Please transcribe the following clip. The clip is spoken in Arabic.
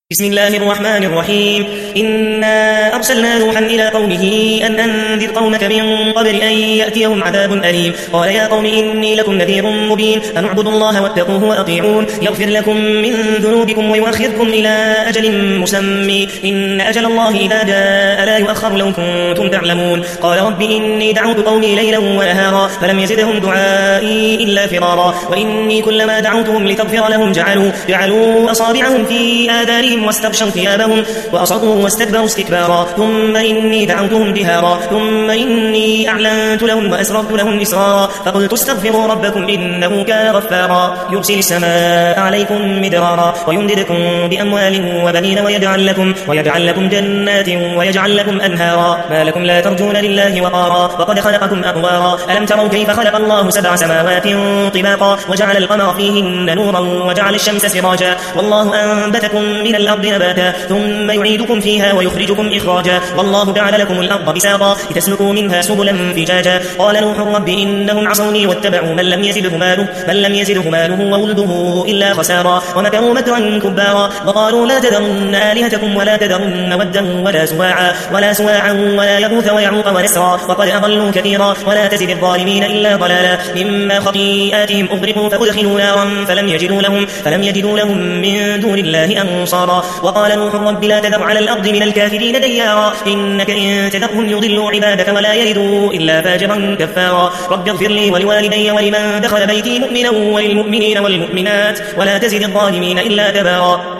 بسم الله الرحمن الرحيم. إنا أرسلنا نوحا إلى قومه أن أنذر قومك من قبل أن يأتيهم عذاب أليم. قال يا قوم إني لكم نذير مبين أن اعبدوا الله واتقوه وأطيعون يغفر لكم من ذنوبكم ويؤخركم إلى أجل مسمى إن أجل الله إذا جاء لا يؤخر لو كنتم تعلمون. قال رب إني دعوت قومي ليلا ونهارا فلم يزدهم دعائي إلا فرارا وإني كلما دعوتهم لتغفر لهم جعلوا أصابعهم في آذانهم واستغشوا ثيابهم وأصروا واستكبروا استكبارا ثم إني دعوتهم جهارا ثم إني أعلنت لهم وأسررت لهم إسرارا فقلت استغفروا ربكم إنه كان غفارا يرسل السماء عليكم مدرارا ويمددكم بأموال وبنين ويجعل لكم جنات ويجعل لكم أنهارا ما لكم لا ترجون لله وقارا وقد خلقكم أطوارا ألم تروا كيف خلق الله 7 سماوات طباقا وجعل القمر فيهن نورا وجعل الشمس سراجا والله أنبتكم من الأرض نباتا ثم يعيدكم فيها ويخرجكم إخراجا والله جعل لكم الأرض بساطا لتسلكوا منها سبلا فجاجا. قال نوح رب إنهم عصوني واتبعوا من لم يزده ماله وولده إلا خسارا ومكروا مكرا كبارا وقالوا لا تذرن آلهتكم ولا تذرن ودا ولا سواعا ولا يغوث ويعوق ونسرا وقد أضلوا كثيرا ولا تزد الظالمين إلا ضلالا مما خطيئاتهم أغرقوا فأدخلوا نارا فلم يجدوا لهم من دون الله أنصارا. وقال نوح رب لا تذر على الأرض من الكافرين ديارا إنك إن تذرهم يضلوا عبادك ولا يلدوا إلا فاجرا كفارا. رب اغفر لي ولوالدي ولمن دخل بيتي مؤمنا وللمؤمنين والمؤمنات ولا تزد الظالمين إلا تبارا.